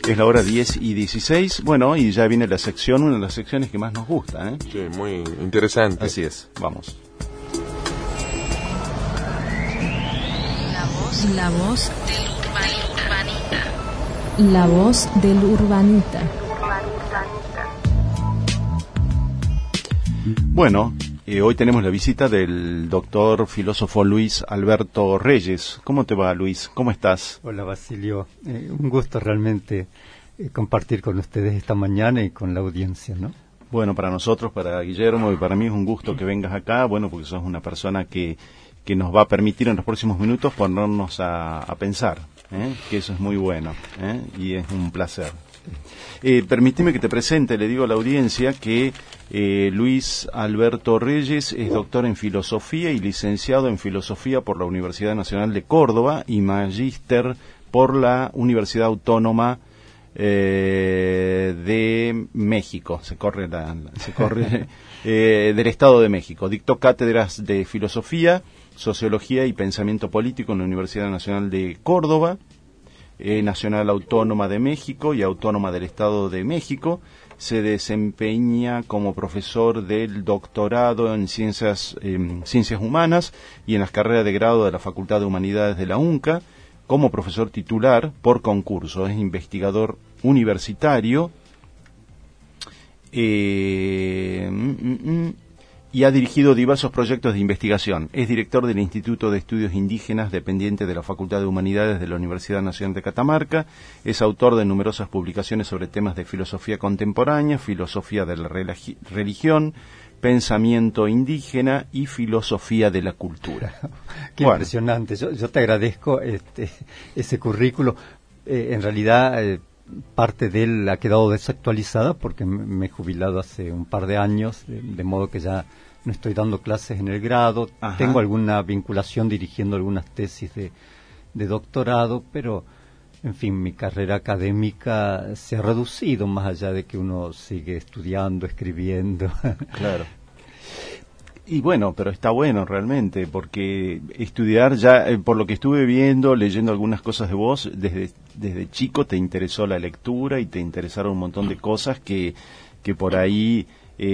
Es la hora 10:16. Bueno, y ya viene la sección, una de las secciones que más nos gusta, ¿eh? Sí, muy interesante. Así es, vamos. La voz del urbanita. La voz del urbanita. Bueno, hoy tenemos la visita del doctor filósofo Luis Alberto Reyes. ¿Cómo te va, Luis? ¿Cómo estás? Hola, Basilio. Un gusto realmente compartir con ustedes esta mañana y con la audiencia, ¿no? Bueno, para nosotros, para Guillermo y para mí es un gusto que vengas acá, bueno, porque sos una persona que nos va a permitir en los próximos minutos ponernos a pensar, que eso es muy bueno, y es un placer. Permíteme que te presente, le digo a la audiencia que Luis Alberto Reyes es doctor en filosofía y licenciado en filosofía por la Universidad Nacional de Córdoba y magíster por la Universidad Autónoma de México, del Estado de México. Dictó cátedras de filosofía, sociología y pensamiento político en la Universidad Nacional de Córdoba, Nacional Autónoma de México y Autónoma del Estado de México. Se desempeña como profesor del doctorado en ciencias humanas y en las carreras de grado de la Facultad de Humanidades de la UNCA, como profesor titular por concurso. Es investigador universitario y ha dirigido diversos proyectos de investigación. Es director del Instituto de Estudios Indígenas, dependiente de la Facultad de Humanidades de la Universidad Nacional de Catamarca. Es autor de numerosas publicaciones sobre temas de filosofía contemporánea, filosofía de la religión, pensamiento indígena y filosofía de la cultura. Qué impresionante. Yo te agradezco ese currículo. En realidad, parte de él ha quedado desactualizada porque me he jubilado hace un par de años, de modo que ya no estoy dando clases en el grado. Ajá. Tengo alguna vinculación dirigiendo algunas tesis de doctorado, pero en fin, mi carrera académica se ha reducido más allá de que uno sigue estudiando, escribiendo. Claro. Y bueno, pero está bueno realmente, porque estudiar ya, por lo que estuve viendo, leyendo algunas cosas de vos, desde chico te interesó la lectura y te interesaron un montón de cosas que por ahí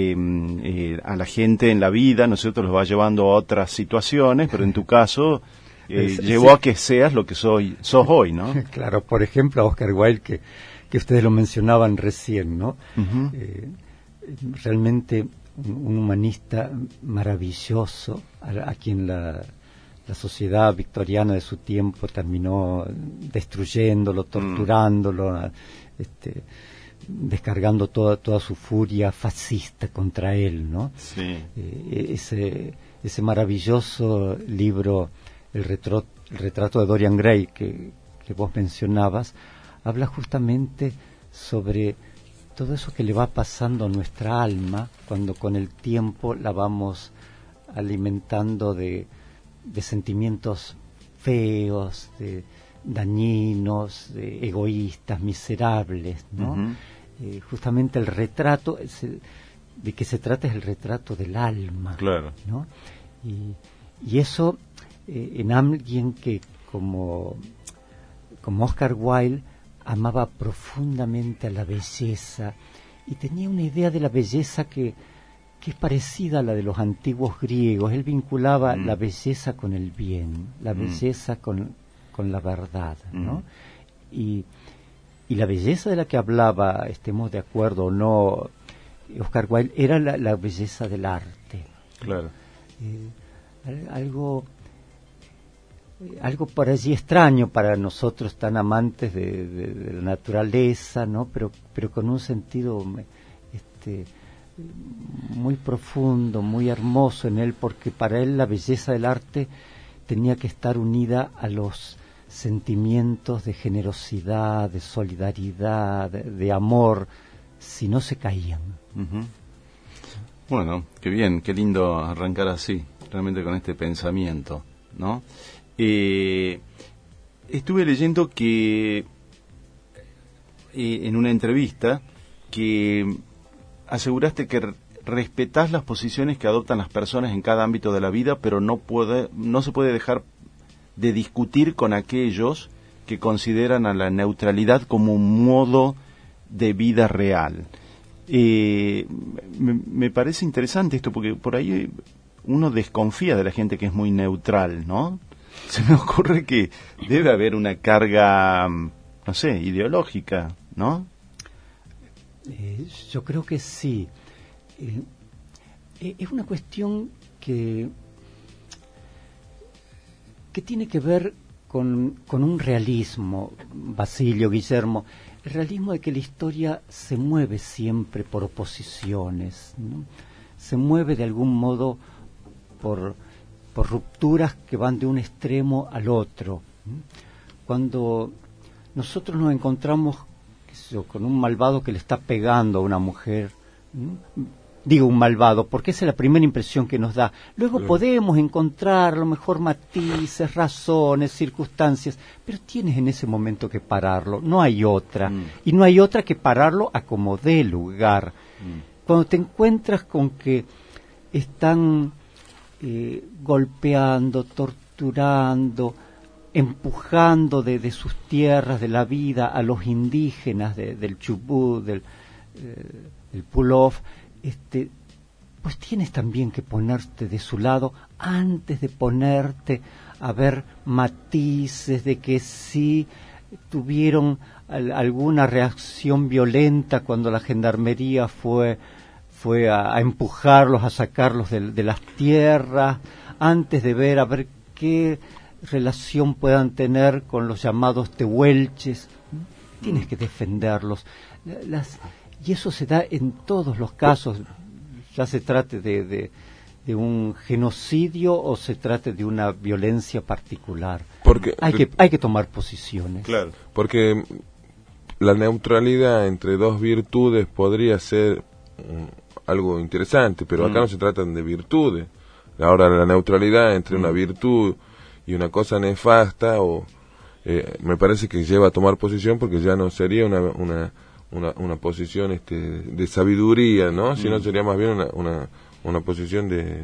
a la gente en la vida, nosotros los va llevando a otras situaciones, pero en tu caso llevó a que seas lo que sos hoy, ¿no? Claro, por ejemplo, a Oscar Wilde, que ustedes lo mencionaban recién, ¿no? Uh-huh. Realmente un humanista maravilloso, a quien la sociedad victoriana de su tiempo terminó destruyéndolo, torturándolo, descargando toda su furia fascista contra él, ¿no? Sí. Ese maravilloso libro, el retrato de Dorian Gray, que vos mencionabas, habla justamente sobre todo eso que le va pasando a nuestra alma cuando con el tiempo la vamos alimentando de sentimientos feos, de dañinos, de egoístas, miserables, ¿no? Uh-huh. Justamente el retrato de que se trata es el retrato del alma, claro, ¿no? Y eso en alguien que como Oscar Wilde amaba profundamente a la belleza y tenía una idea de la belleza que es parecida a la de los antiguos griegos. Él vinculaba la belleza con el bien, la belleza con la verdad, ¿no? Y la belleza de la que hablaba, estemos de acuerdo o no, Oscar Wilde, era la belleza del arte. Claro. Algo por allí extraño para nosotros tan amantes de la naturaleza, ¿no? Pero con un sentido muy profundo, muy hermoso en él, porque para él la belleza del arte tenía que estar unida a los sentimientos de generosidad, de solidaridad, de amor, si no se caían. Uh-huh. Bueno, qué bien, qué lindo arrancar así, realmente con este pensamiento, ¿no? Estuve leyendo que en una entrevista que aseguraste que respetás las posiciones que adoptan las personas en cada ámbito de la vida, pero no se puede dejar de discutir con aquellos que consideran a la neutralidad como un modo de vida real. Me parece interesante esto, porque por ahí uno desconfía de la gente que es muy neutral, ¿no? Se me ocurre que debe haber una carga, no sé, ideológica, ¿no? Yo creo que sí. Es una cuestión que tiene que ver con un realismo, Basilio, Guillermo, el realismo de que la historia se mueve siempre por oposiciones, ¿no? Se mueve de algún modo por rupturas que van de un extremo al otro, ¿no? Cuando nosotros nos encontramos, qué sé yo, con un malvado que le está pegando a una mujer, ¿no? Digo un malvado, porque esa es la primera impresión que nos da. Luego podemos encontrar a lo mejor matices, razones, circunstancias, pero tienes en ese momento que pararlo, no hay otra. Y no hay otra que pararlo a como dé lugar. Cuando te encuentras con que están golpeando, torturando, empujando de sus tierras, de la vida, a los indígenas del Chubut, del Pulov, pues tienes también que ponerte de su lado antes de ponerte a ver matices de que sí tuvieron alguna reacción violenta cuando la gendarmería fue a empujarlos, a sacarlos de las tierras, antes de ver a ver qué relación puedan tener con los llamados tehuelches. Tienes que defenderlos. Y eso se da en todos los casos, ya se trate de un genocidio o se trate de una violencia particular. Porque hay que tomar posiciones. Claro, porque la neutralidad entre dos virtudes podría ser algo interesante, pero acá no se tratan de virtudes. Ahora, la neutralidad entre una virtud y una cosa nefasta, me parece que lleva a tomar posición, porque ya no sería una posición de sabiduría, ¿no? Sino sería más bien una posición de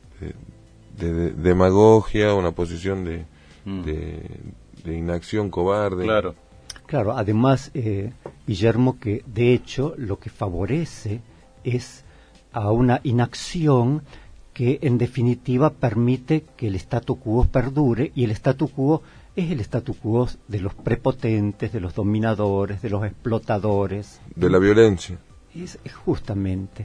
demagogia, una posición de inacción cobarde. Claro, además, Guillermo, que de hecho lo que favorece es a una inacción que en definitiva permite que el statu quo perdure, y el statu quo es el statu quo de los prepotentes, de los dominadores, de los explotadores. De la violencia. Es justamente.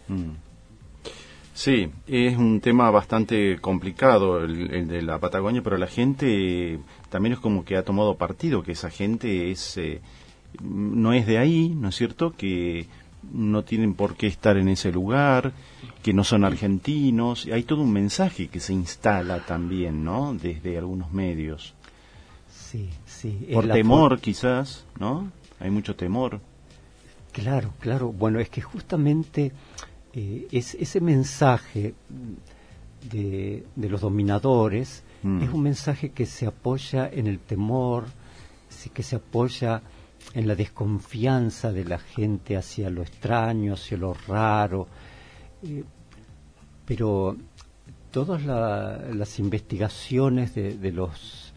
Sí, es un tema bastante complicado el de la Patagonia, pero la gente también es como que ha tomado partido, que esa gente no es de ahí, ¿no es cierto?, que no tienen por qué estar en ese lugar, que no son argentinos. Hay todo un mensaje que se instala también, ¿no?, desde algunos medios. Sí. Por temor, quizás, ¿no? Hay mucho temor. Claro. Bueno, es que justamente ese mensaje de los dominadores es un mensaje que se apoya en el temor, que se apoya en la desconfianza de la gente hacia lo extraño, hacia lo raro. Pero todas las investigaciones de los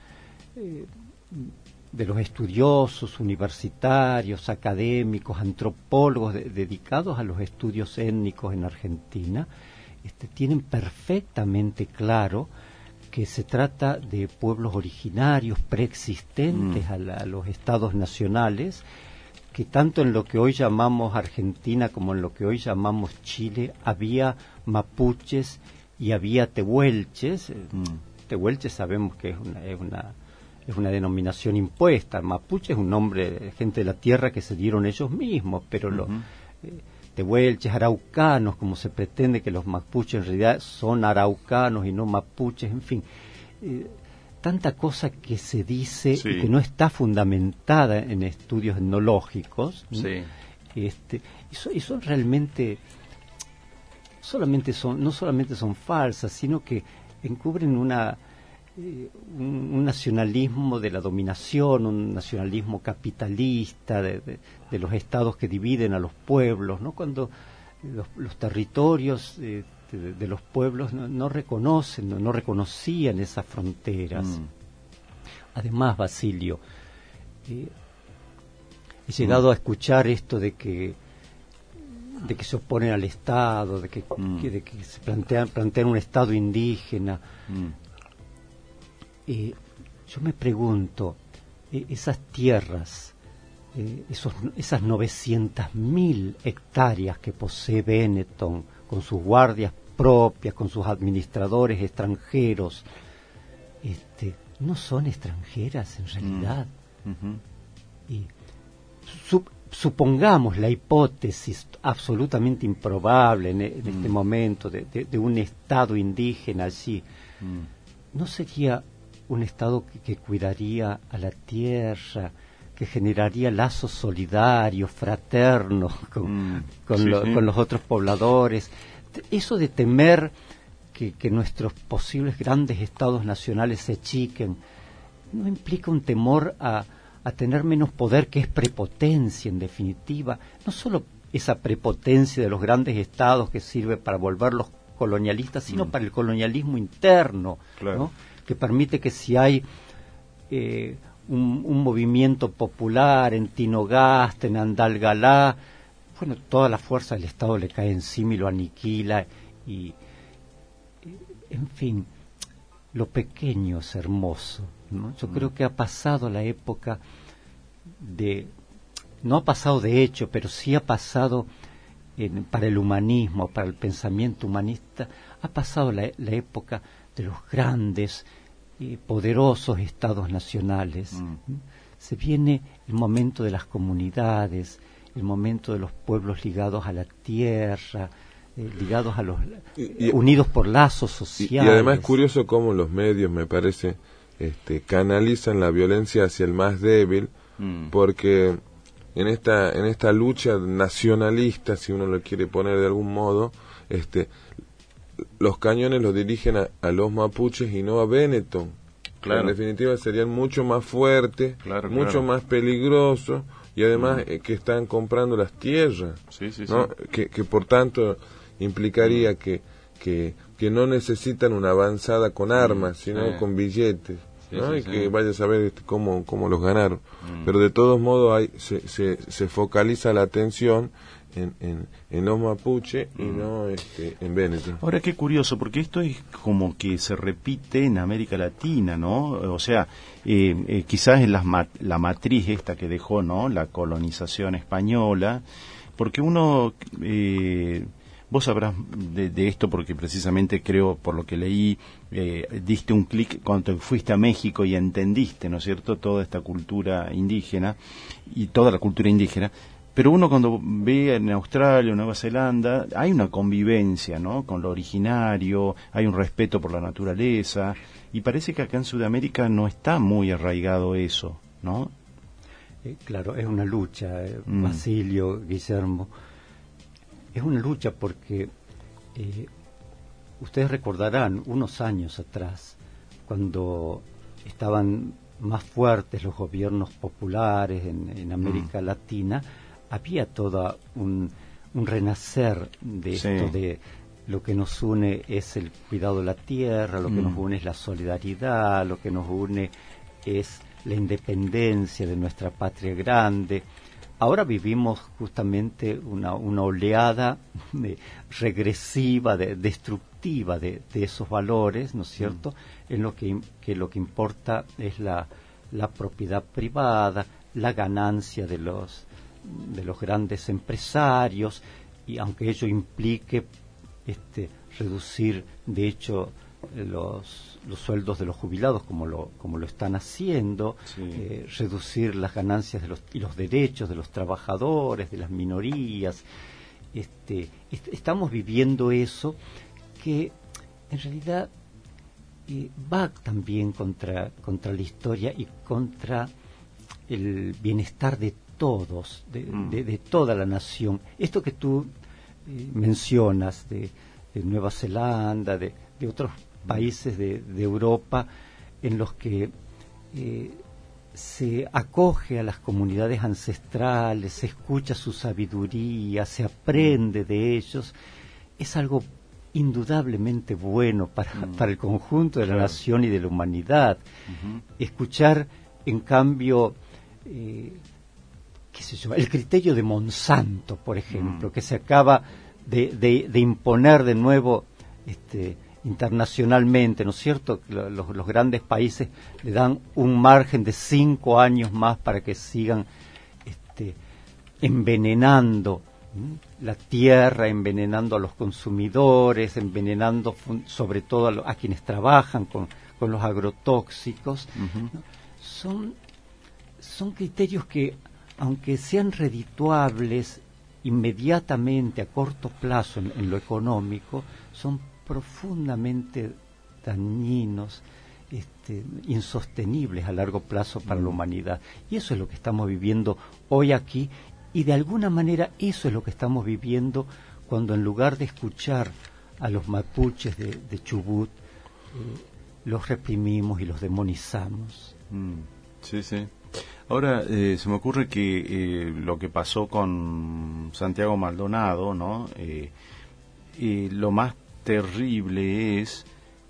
estudiosos universitarios, académicos, antropólogos dedicados a los estudios étnicos en Argentina, tienen perfectamente claro que se trata de pueblos originarios preexistentes a los estados nacionales, que tanto en lo que hoy llamamos Argentina como en lo que hoy llamamos Chile había mapuches y había tehuelches. Tehuelches sabemos que es una denominación impuesta. Mapuche es un nombre de gente de la tierra que se dieron ellos mismos, pero los tehuelches, araucanos, como se pretende que los mapuches en realidad son araucanos y no mapuches, en fin, tanta cosa que se dice y que no está fundamentada en estudios etnológicos, y son realmente no solamente son falsas, sino que encubren un nacionalismo de la dominación, un nacionalismo capitalista de los estados que dividen a los pueblos, ¿no? Cuando los territorios de los pueblos no reconocían esas fronteras. Además, Basilio, he llegado a escuchar esto de que se oponen al Estado, de que se plantean un Estado indígena. Yo me pregunto, esas tierras, esas 900.000 hectáreas que posee Benetton, con sus guardias propias, con sus administradores extranjeros, no son extranjeras en realidad. Y supongamos la hipótesis absolutamente improbable en este momento de un Estado indígena allí. ¿No sería un Estado que cuidaría a la tierra, que generaría lazos solidarios, fraternos con los otros pobladores? Eso de temer que nuestros posibles grandes estados nacionales se achiquen, ¿no implica un temor a tener menos poder, que es prepotencia en definitiva? No solo esa prepotencia de los grandes estados que sirve para volverlos colonialistas, sino para el colonialismo interno, claro, ¿no? Que permite que si hay un movimiento popular en Tinogasta, en Andalgalá, bueno, toda la fuerza del Estado le cae encima y lo aniquila, y en fin, lo pequeño es hermoso, ¿no? Yo creo que ha pasado la época no ha pasado de hecho, pero sí ha pasado para el humanismo, para el pensamiento humanista, ha pasado la época de los grandes, poderosos estados nacionales. Se viene el momento de las comunidades, el momento de los pueblos ligados a la tierra, ligados a los unidos por lazos sociales. Y además es curioso cómo los medios, me parece, canalizan la violencia hacia el más débil, porque en esta lucha nacionalista, si uno lo quiere poner de algún modo, los cañones los dirigen a los mapuches y no a Benetton. Claro. En definitiva serían mucho más fuertes, mucho más peligrosos, y además que están comprando las tierras, ¿no? Que por tanto implicaría que no necesitan una avanzada con armas, sino con billetes, ¿no? Y que vaya a saber cómo los ganaron. Pero de todos modos se focaliza la atención en los mapuche y no en Benetton. Ahora, qué curioso, porque esto es como que se repite en América Latina, ¿no? O sea, quizás es la matriz esta que dejó, ¿no?, la colonización española, porque uno... vos sabrás de esto porque precisamente creo, por lo que leí, diste un clic cuando fuiste a México y entendiste, ¿no es cierto?, toda esta cultura indígena y toda la cultura indígena. Pero uno cuando ve en Australia o Nueva Zelanda, hay una convivencia, ¿no?, con lo originario, hay un respeto por la naturaleza, y parece que acá en Sudamérica no está muy arraigado eso, ¿no? Claro, es una lucha, Basilio, Guillermo. Es una lucha porque ustedes recordarán unos años atrás, cuando estaban más fuertes los gobiernos populares en América Latina, había todo un renacer de esto, de lo que nos une es el cuidado de la tierra, lo que nos une es la solidaridad, lo que nos une es la independencia de nuestra patria grande. Ahora vivimos justamente una oleada regresiva, destructiva de esos valores, ¿no es cierto?, en lo que lo que importa es la propiedad privada, la ganancia de los grandes empresarios, y aunque ello implique reducir de hecho los sueldos de los jubilados como lo están haciendo, reducir las ganancias y los derechos de los trabajadores, de las minorías, estamos viviendo eso que en realidad va también contra la historia y contra el bienestar de todos, de toda la nación. Esto que tú mencionas de Nueva Zelanda, de otros países de Europa, en los que se acoge a las comunidades ancestrales, se escucha su sabiduría, se aprende de ellos, es algo indudablemente bueno para el conjunto de la nación y de la humanidad. Escuchar, en cambio, qué sé yo, el criterio de Monsanto, por ejemplo, que se acaba de imponer de nuevo internacionalmente, ¿no es cierto? Los grandes países le dan un margen de 5 años más para que sigan envenenando la tierra, envenenando a los consumidores, envenenando sobre todo a quienes trabajan con los agrotóxicos. ¿No? Son criterios que, aunque sean redituables inmediatamente a corto plazo en lo económico, son profundamente dañinos, insostenibles a largo plazo para la humanidad. Y eso es lo que estamos viviendo hoy aquí, y de alguna manera eso es lo que estamos viviendo cuando, en lugar de escuchar a los mapuches de Chubut, los reprimimos y los demonizamos. Sí, sí. Ahora, se me ocurre que lo que pasó con Santiago Maldonado, ¿no? Lo más terrible es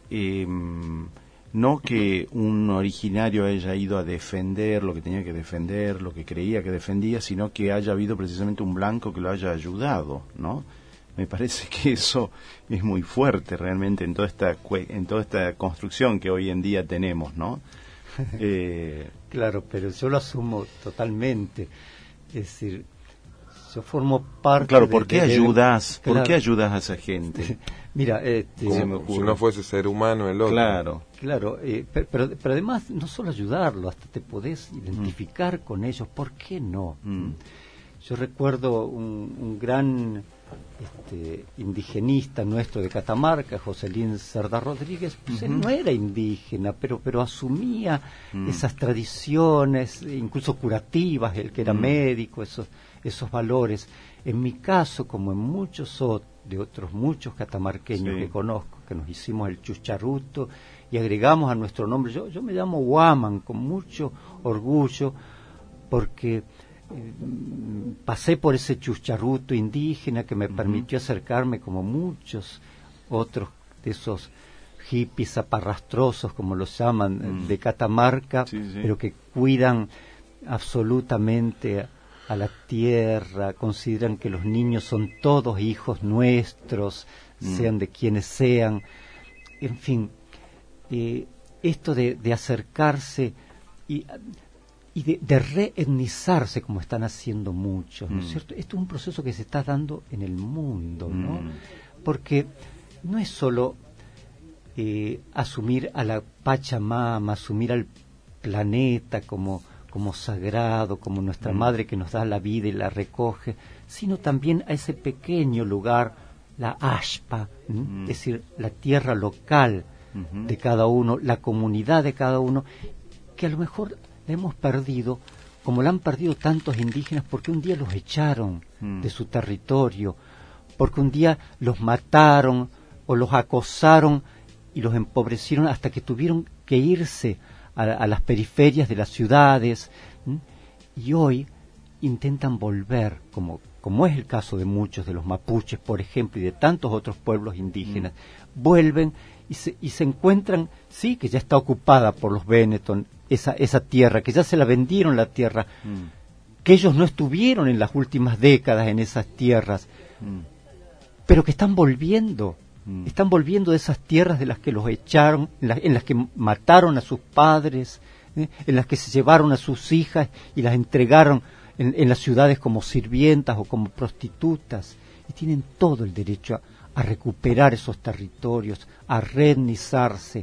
no que un originario haya ido a defender lo que tenía que defender, lo que creía que defendía, sino que haya habido precisamente un blanco que lo haya ayudado, ¿no? Me parece que eso es muy fuerte realmente en toda esta construcción que hoy en día tenemos, ¿no? Claro, pero yo lo asumo totalmente. Es decir, yo formo parte. Claro, ¿por qué ayudas? ¿Por qué ayudas a esa gente? Mira, como si no fuese ser humano el otro. Claro, pero además no solo ayudarlo, hasta te podés identificar con ellos. ¿Por qué no? Yo recuerdo un gran indigenista nuestro de Catamarca, Joselín Cerda Rodríguez, pues él no era indígena, pero asumía esas tradiciones, incluso curativas, él que era médico, esos valores. En mi caso, como en muchos de otros muchos catamarqueños que conozco, que nos hicimos el chucharuto y agregamos a nuestro nombre, yo me llamo Guaman con mucho orgullo, porque pasé por ese chucharuto indígena que me permitió acercarme, como muchos otros de esos hippies aparrastrosos, como los llaman, de Catamarca, pero que cuidan absolutamente a la tierra, consideran que los niños son todos hijos nuestros, sean de quienes sean. En fin, esto de acercarse y de reetnizarse, como están haciendo muchos, ¿no es cierto? Esto es un proceso que se está dando en el mundo, ¿no? Porque no es solo asumir a la Pachamama, asumir al planeta como sagrado, como nuestra madre que nos da la vida y la recoge, sino también a ese pequeño lugar, la ashpa, es decir, la tierra local de cada uno, la comunidad de cada uno, que a lo mejor la hemos perdido, como la han perdido tantos indígenas, porque un día los echaron de su territorio, porque un día los mataron o los acosaron y los empobrecieron hasta que tuvieron que irse a las periferias de las ciudades, y hoy intentan volver, como es el caso de muchos de los mapuches, por ejemplo, y de tantos otros pueblos indígenas. Vuelven y se encuentran, sí, que ya está ocupada por los Benetton, esa tierra, que ya se la vendieron la tierra, que ellos no estuvieron en las últimas décadas en esas tierras, pero que están volviendo de esas tierras de las que los echaron, en las que mataron a sus padres, en las que se llevaron a sus hijas y las entregaron en las ciudades como sirvientas o como prostitutas, y tienen todo el derecho a recuperar esos territorios, a reetnizarse.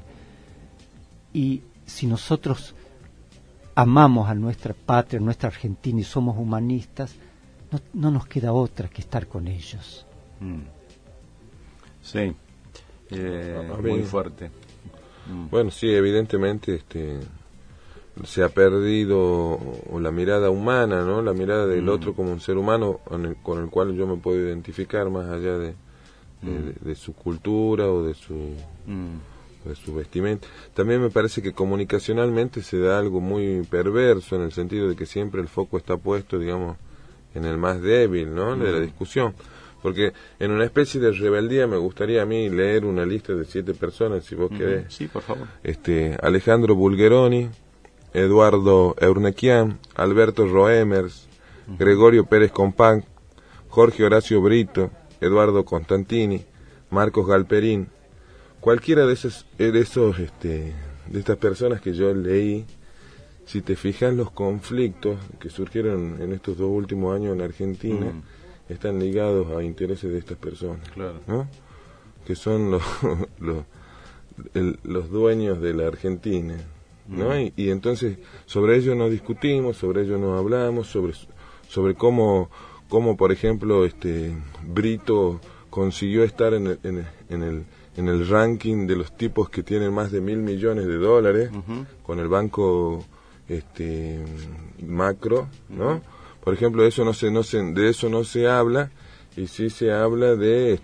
Y si nosotros amamos a nuestra patria, a nuestra Argentina, y somos humanistas, no nos queda otra que estar con ellos. Sí, muy fuerte. Bueno, sí, evidentemente se ha perdido la mirada humana, ¿no? La mirada del otro como un ser humano con el cual yo me puedo identificar más allá de su cultura o de su vestimenta. También me parece que comunicacionalmente se da algo muy perverso, en el sentido de que siempre el foco está puesto, digamos, en el más débil, ¿no? De la discusión. Porque en una especie de rebeldía me gustaría a mí leer una lista de 7 personas, si vos querés. Sí, por favor. Alejandro Bulgeroni, Eduardo Eurnequian, Alberto Roemers, Gregorio Pérez Compán, Jorge Horacio Brito, Eduardo Constantini, Marcos Galperín. Cualquiera de estas personas que yo leí, si te fijas, los conflictos que surgieron en estos 2 últimos años en Argentina están ligados a intereses de estas personas, claro, ¿no? Que son los dueños de la Argentina, ¿no? Y entonces sobre ello nos discutimos, sobre ello nos hablamos, sobre cómo por ejemplo Brito consiguió estar en el ranking de los tipos que tienen más de $1.000 millones con el banco Macro, ¿no? Por ejemplo, de eso no se habla, y sí se habla de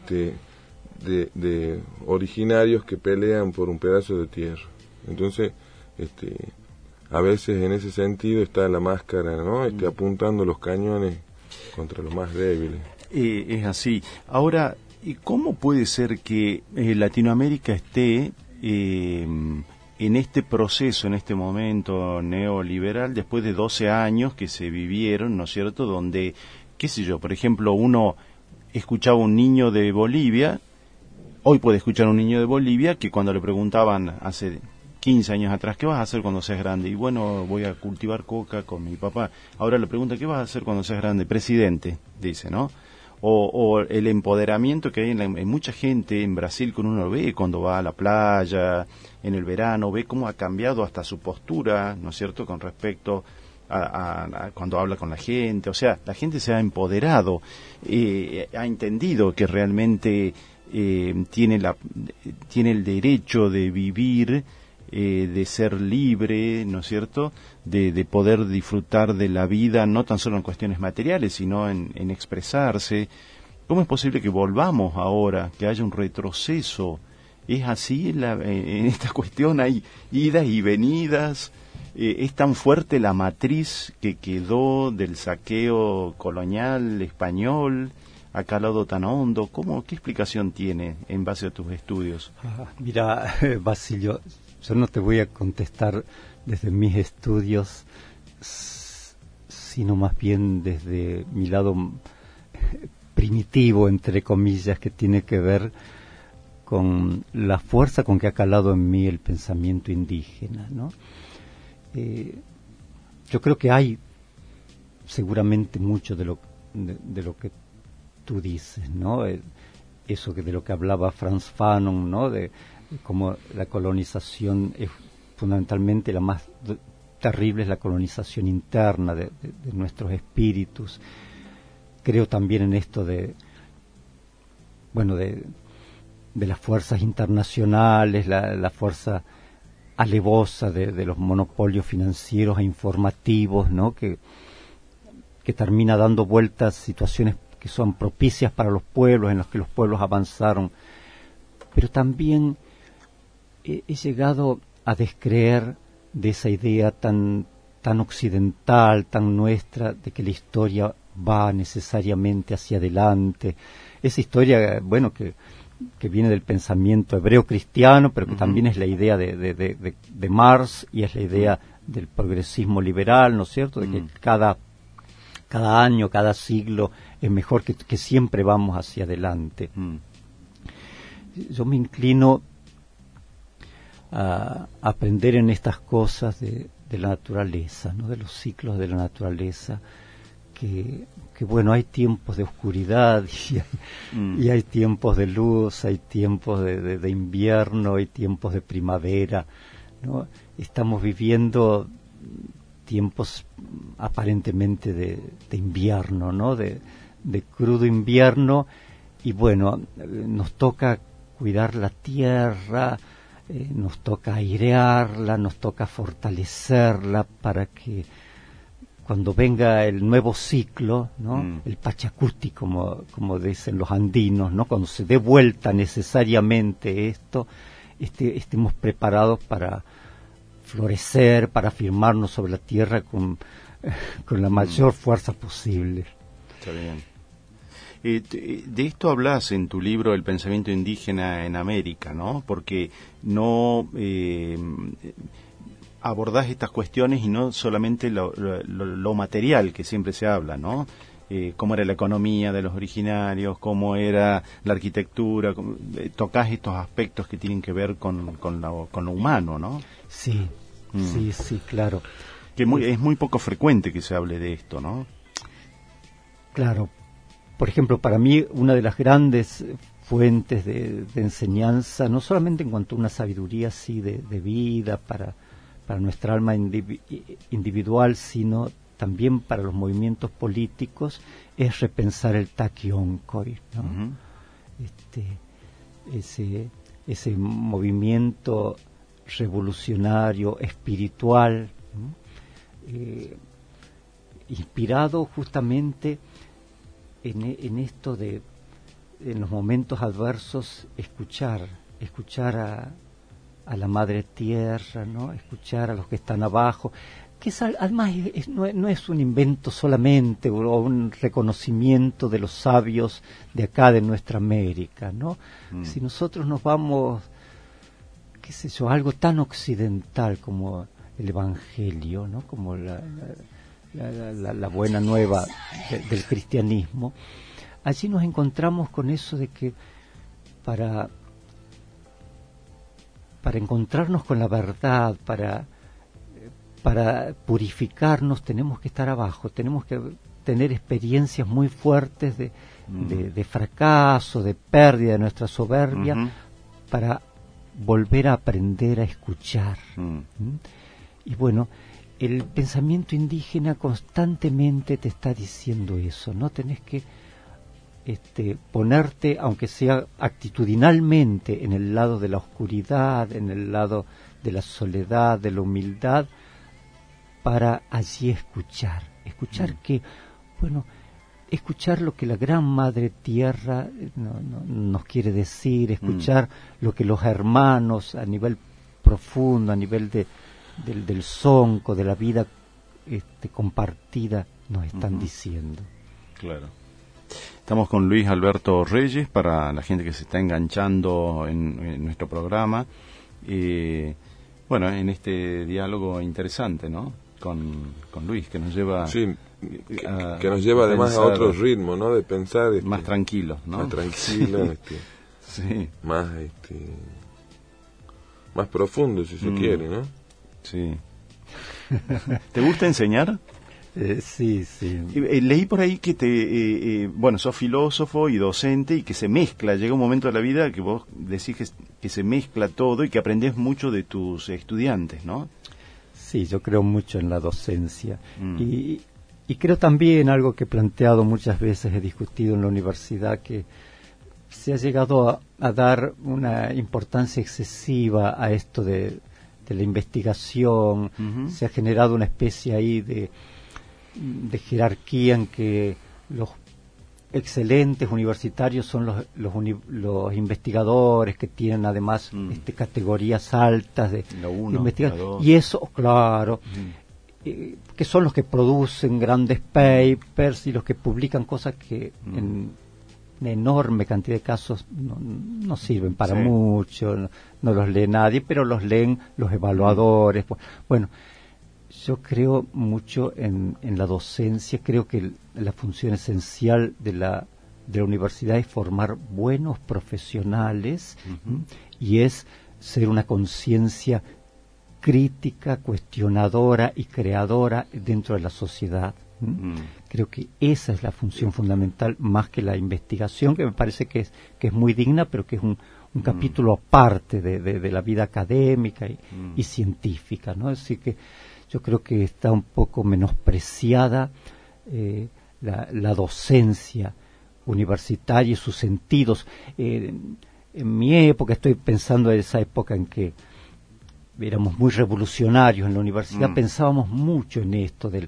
originarios que pelean por un pedazo de tierra. Entonces, a veces en ese sentido está la máscara, ¿no? Apuntando los cañones contra los más débiles. Es así. Ahora, ¿cómo puede ser que Latinoamérica esté en este proceso, en este momento neoliberal, después de 12 años que se vivieron, ¿no es cierto?, donde, qué sé yo, por ejemplo, uno escuchaba un niño de Bolivia, hoy puede escuchar un niño de Bolivia que cuando le preguntaban hace 15 años atrás, ¿qué vas a hacer cuando seas grande? Y bueno, voy a cultivar coca con mi papá. Ahora le pregunta, ¿qué vas a hacer cuando seas grande? Presidente, dice, ¿no? O el empoderamiento que hay en mucha gente en Brasil, que uno lo ve cuando va a la playa, en el verano, ve cómo ha cambiado hasta su postura, ¿no es cierto?, con respecto a cuando habla con la gente. O sea, la gente se ha empoderado, ha entendido que realmente tiene el derecho de vivir, de ser libre, ¿no es cierto?, de poder disfrutar de la vida, no tan solo en cuestiones materiales, sino en expresarse. ¿Cómo es posible que volvamos ahora, que haya un retroceso? ¿Es así en esta cuestión? ¿Hay idas y venidas? ¿Es tan fuerte la matriz que quedó del saqueo colonial español? ¿Ha calado tan hondo? ¿Qué explicación tiene en base a tus estudios? Mira, Basilio, yo no te voy a contestar desde mis estudios, sino más bien desde mi lado primitivo, entre comillas, que tiene que ver con la fuerza con que ha calado en mí el pensamiento indígena, ¿no? Yo creo que hay seguramente mucho de lo que tú dices, ¿no? Eso de lo que hablaba Frantz Fanon, ¿no? De cómo la colonización es fundamentalmente la más terrible, es la colonización interna de nuestros espíritus. Creo también en esto de las fuerzas internacionales, la fuerza alevosa de los monopolios financieros e informativos, ¿no? Que termina dando vueltas situaciones que son propicias para los pueblos, en los que los pueblos avanzaron. Pero también he llegado a descreer de esa idea tan occidental, tan nuestra, de que la historia va necesariamente hacia adelante. Esa historia, bueno, que viene del pensamiento hebreo cristiano, pero que también es la idea de Marx, y es la idea del progresismo liberal, ¿no es cierto?, de que cada año, cada siglo es mejor, que siempre vamos hacia adelante. Yo me inclino a aprender en estas cosas de la naturaleza, ¿no?, de los ciclos de la naturaleza, que bueno, hay tiempos de oscuridad y hay tiempos de luz, hay tiempos de invierno, hay tiempos de primavera, ¿no? Estamos viviendo tiempos aparentemente de invierno, ¿no?, de crudo invierno, y bueno, nos toca cuidar la tierra, nos toca airearla, nos toca fortalecerla para que cuando venga el nuevo ciclo, ¿no?, el Pachacuti, como dicen los andinos, ¿no?, cuando se dé vuelta necesariamente esto, estemos preparados para florecer, para afirmarnos sobre la tierra con la mayor fuerza posible. Está bien. De esto hablas en tu libro El pensamiento indígena en América, ¿no? Porque no abordás estas cuestiones y no solamente lo material que siempre se habla, ¿no? Cómo era la economía de los originarios, cómo era la arquitectura, tocás estos aspectos que tienen que ver con lo humano, ¿no? Sí, sí, claro. Que es muy poco frecuente que se hable de esto, ¿no? Claro. Por ejemplo, para mí una de las grandes fuentes de enseñanza, no solamente en cuanto a una sabiduría así de vida para nuestra alma individual, sino también para los movimientos políticos, es repensar el Takiyonkoi, ¿no? Uh-huh. Ese movimiento revolucionario, espiritual, inspirado justamente en esto de, en los momentos adversos, escuchar a la madre tierra, ¿no? Escuchar a los que están abajo, que además no es un invento solamente o un reconocimiento de los sabios de acá de nuestra América, ¿no? Si nosotros nos vamos, qué sé yo, algo tan occidental como el Evangelio, ¿no? Como la buena nueva del cristianismo, allí nos encontramos con eso de que para encontrarnos con la verdad, para purificarnos, tenemos que estar abajo, tenemos que tener experiencias muy fuertes de fracaso, de pérdida de nuestra soberbia, para volver a aprender a escuchar. Y bueno, el pensamiento indígena constantemente te está diciendo eso, ¿no? Tenés que ponerte, aunque sea actitudinalmente, en el lado de la oscuridad, en el lado de la soledad, de la humildad, para allí escuchar que, bueno, escuchar lo que la gran madre tierra nos quiere decir, escuchar lo que los hermanos a nivel profundo, a nivel del sonco, de la vida compartida, nos están diciendo. Claro. Estamos con Luis Alberto Reyes, para la gente que se está enganchando en nuestro programa. Bueno, en este diálogo interesante, ¿no? Con Luis, que nos lleva... Sí, que nos lleva además a otro ritmo, ¿no? De pensar... más tranquilo, ¿no? Más tranquilo, sí. Más profundo, si se quiere, ¿no? Sí. ¿Te gusta enseñar? Sí. Leí por ahí que bueno, sos filósofo y docente y que se mezcla, llega un momento de la vida que vos decís que se mezcla todo y que aprendés mucho de tus estudiantes, ¿no? Sí, yo creo mucho en la docencia y creo también algo que he planteado muchas veces, he discutido en la universidad, que se ha llegado a dar una importancia excesiva a esto de la investigación. Se ha generado una especie ahí de jerarquía en que los excelentes universitarios son los investigadores que tienen además categorías altas de investigación, y eso, claro, que son los que producen grandes papers y los que publican cosas que en una enorme cantidad de casos no sirven para mucho, no los lee nadie, pero los leen los evaluadores. Bueno, yo creo mucho en la docencia. Creo que la función esencial de la universidad es formar buenos profesionales, y es ser una conciencia crítica, cuestionadora y creadora dentro de la sociedad. Creo que esa es la función fundamental, más que la investigación, que me parece que es muy digna, pero que es un capítulo aparte de la vida académica y científica, ¿no? Así que yo creo que está un poco menospreciada la docencia universitaria y sus sentidos. En mi época, estoy pensando en esa época en que éramos muy revolucionarios en la universidad, pensábamos mucho en esto de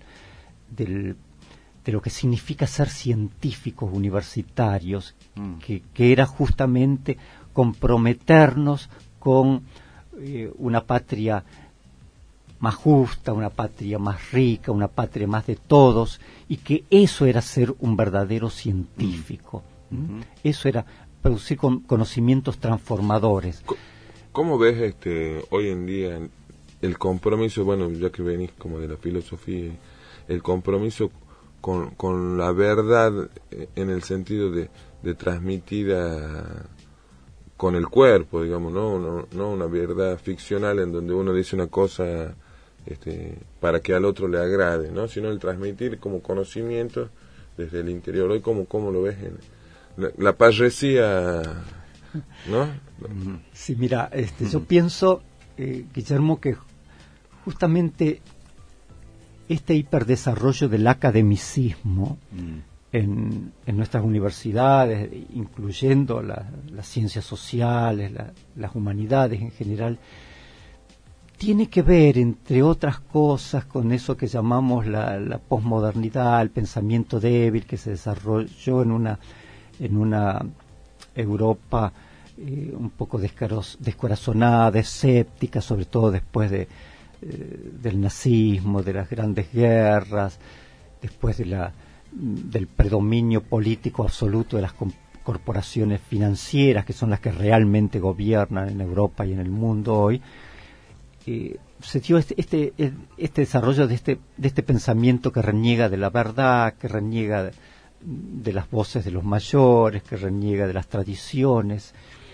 lo que significa ser científicos universitarios, que era justamente comprometernos con una patria más justa, una patria más rica, una patria más de todos, y que eso era ser un verdadero científico. Eso era producir conocimientos transformadores. ¿Cómo ves hoy en día el compromiso, bueno, ya que venís como de la filosofía, el compromiso con la verdad en el sentido de transmitida con el cuerpo, digamos, no una verdad ficcional en donde uno dice una cosa para que al otro le agrade, ¿no? Sino el transmitir como conocimiento desde el interior. Hoy cómo lo ves en la parresía, ¿no? Sí, mira, yo pienso, Guillermo, que justamente este hiperdesarrollo del academicismo en nuestras universidades, incluyendo las ciencias sociales, las humanidades en general, tiene que ver, entre otras cosas, con eso que llamamos la posmodernidad, el pensamiento débil que se desarrolló en una Europa un poco descorazonada, escéptica, sobre todo después del nazismo, de las grandes guerras, después del predominio político absoluto de las corporaciones financieras, que son las que realmente gobiernan en Europa y en el mundo hoy. Se dio este desarrollo de este pensamiento que reniega de la verdad, que reniega de las voces de los mayores, que reniega de las tradiciones,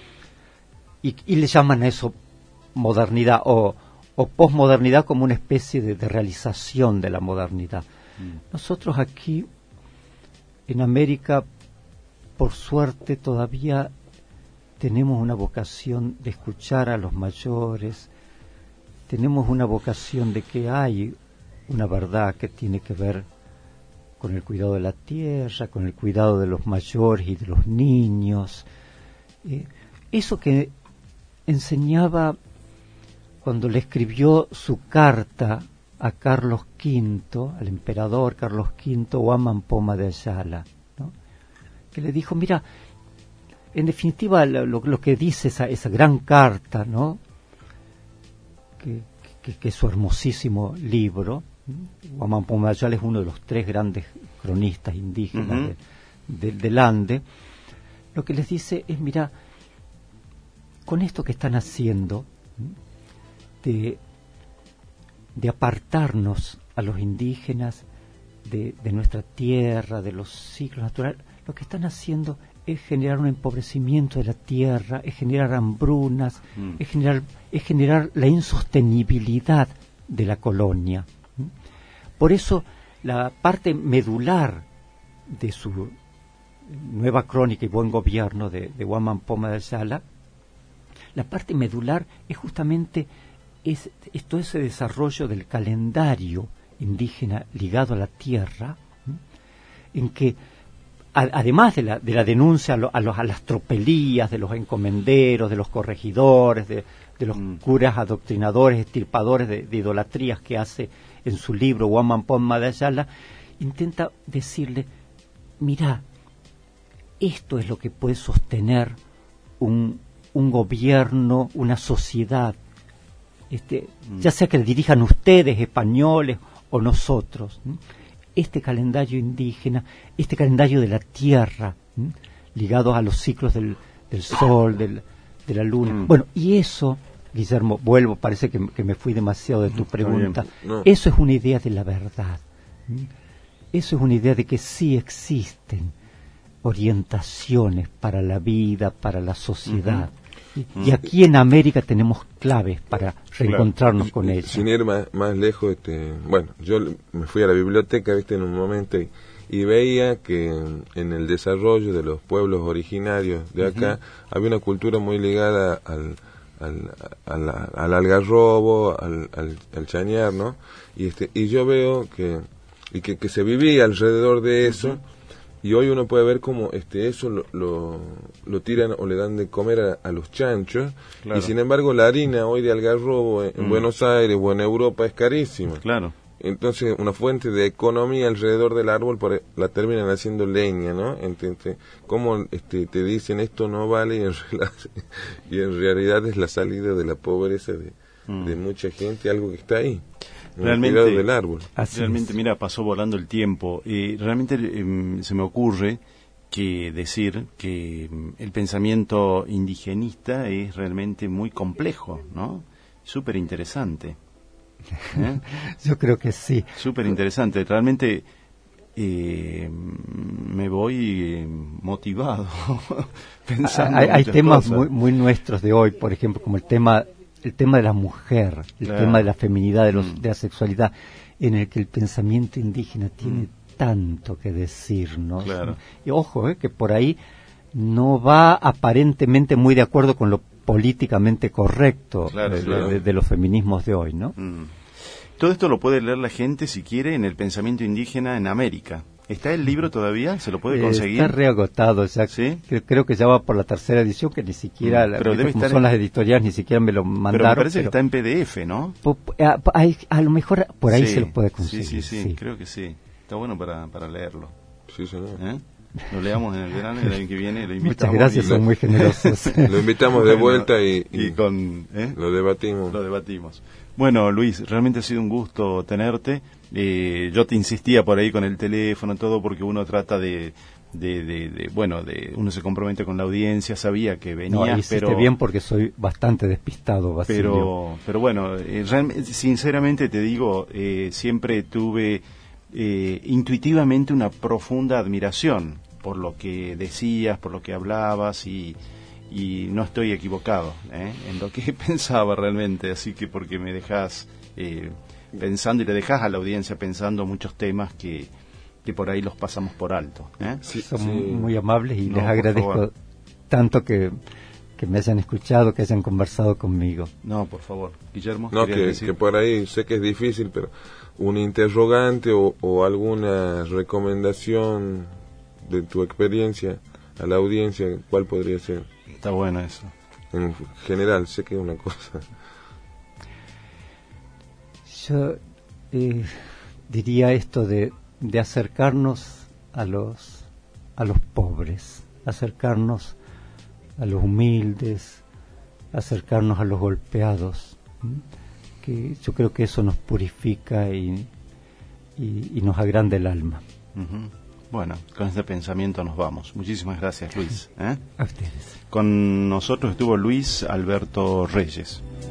y le llaman a eso modernidad o posmodernidad, como una especie de realización de la modernidad. Nosotros aquí en América, por suerte, todavía tenemos una vocación de escuchar a los mayores, tenemos una vocación de que hay una verdad que tiene que ver con el cuidado de la tierra, con el cuidado de los mayores y de los niños. Eso que enseñaba cuando le escribió su carta a Carlos V, al emperador Carlos V, Huamán Poma de Ayala, ¿no? Que le dijo, mira, en definitiva lo que dice esa gran carta, ¿no? Que es su hermosísimo libro. Huamán Poma de Ayala es uno de los 3 grandes cronistas indígenas del Ande. Lo que les dice es, mira, con esto que están haciendo de apartarnos a los indígenas de nuestra tierra, de los ciclos naturales, lo que están haciendo es generar un empobrecimiento de la tierra, es generar hambrunas, es generar la insostenibilidad de la colonia. Por eso la parte medular de su nueva crónica y buen gobierno de Huamán Poma de Ayala, la parte medular es justamente todo ese desarrollo del calendario indígena ligado a la tierra, en que además de la denuncia a las tropelías de los encomenderos, de los corregidores, de los curas adoctrinadores, estirpadores de idolatrías que hace en su libro Huamán Poma de Ayala, intenta decirle, mira, esto es lo que puede sostener un gobierno, una sociedad, ya sea que le dirijan ustedes, españoles, o nosotros. Este calendario indígena, este calendario de la tierra, ligado a los ciclos del sol, de la luna. Bueno, y eso, Guillermo, vuelvo, parece que me fui demasiado de tu pregunta. No. Eso es una idea de la verdad. Eso es una idea de que sí existen orientaciones para la vida, para la sociedad. Y aquí en América tenemos claves para reencontrarnos con ellas. Sin ir más lejos, bueno, yo me fui a la biblioteca, en un momento y veía que en el desarrollo de los pueblos originarios de acá había una cultura muy ligada al algarrobo, al chañar, ¿no? Y yo veo que se vivía alrededor de eso. Y hoy uno puede ver cómo eso lo tiran o le dan de comer a los chanchos. Claro. Y sin embargo la harina hoy de algarrobo en Buenos Aires o en Europa es carísima. Claro. Entonces una fuente de economía alrededor del árbol la terminan haciendo leña, ¿no? Entonces, cómo te dicen esto no vale y en realidad es la salida de la pobreza de mucha gente, algo que está ahí. Realmente, del árbol. Realmente, mira, pasó volando el tiempo. Realmente se me ocurre decir que el pensamiento indigenista es realmente muy complejo, ¿no? Súper interesante. Yo creo que sí. Súper interesante. Realmente me voy motivado pensando Hay temas cosas. muy nuestros de hoy, por ejemplo, como el tema de la mujer, el Claro. tema de la feminidad, de la sexualidad, en el que el pensamiento indígena tiene tanto que decirnos. Claro. Y ojo, que por ahí no va aparentemente muy de acuerdo con lo políticamente correcto Claro, claro. de los feminismos de hoy, ¿no? Todo esto lo puede leer la gente, si quiere, en el pensamiento indígena en América. ¿Está el libro todavía? ¿Se lo puede conseguir? Está reagotado, ya. ¿Sí? Creo que ya va por la tercera edición, que ni siquiera, Pero debe como estar son en- las editoriales, ni siquiera me lo mandaron. Pero me parece que está en PDF, ¿no? A lo mejor por ahí Sí, se lo puede conseguir. sí, creo que sí. Está bueno para leerlo. Sí, señor. ¿Eh? Lo leamos en el verano y el año que viene lo Muchas invitamos. gracias, y son muy generosos. Lo invitamos de vuelta y con lo debatimos. lo debatimos. Bueno, Luis, realmente ha sido un gusto tenerte. Yo te insistía por ahí con el teléfono, todo, porque uno trata uno se compromete con la audiencia, sabía que No, venías, hiciste pero bien porque soy bastante despistado, Basilio. pero bueno, sinceramente te digo, siempre tuve intuitivamente una profunda admiración por lo que decías, por lo que hablabas y no estoy equivocado en lo que pensaba realmente, así que porque me dejas pensando y le dejas a la audiencia pensando muchos temas que por ahí los pasamos por alto. Sí, Son sí. muy amables y No, les por agradezco favor. tanto que me hayan escuchado, que hayan conversado conmigo. No, por favor, Guillermo. No, ¿querías que decir? por ahí sé que es difícil, pero un interrogante o alguna recomendación de tu experiencia a la audiencia, ¿cuál podría ser? Está bueno eso. En general, sé que es una cosa. Yo diría esto de acercarnos a los pobres, acercarnos a los humildes, acercarnos a los golpeados, que yo creo que eso nos purifica y nos agranda el alma. Ujú. Bueno, con este pensamiento nos vamos. Muchísimas gracias, Luis. A ustedes. Con nosotros estuvo Luis Alberto Reyes.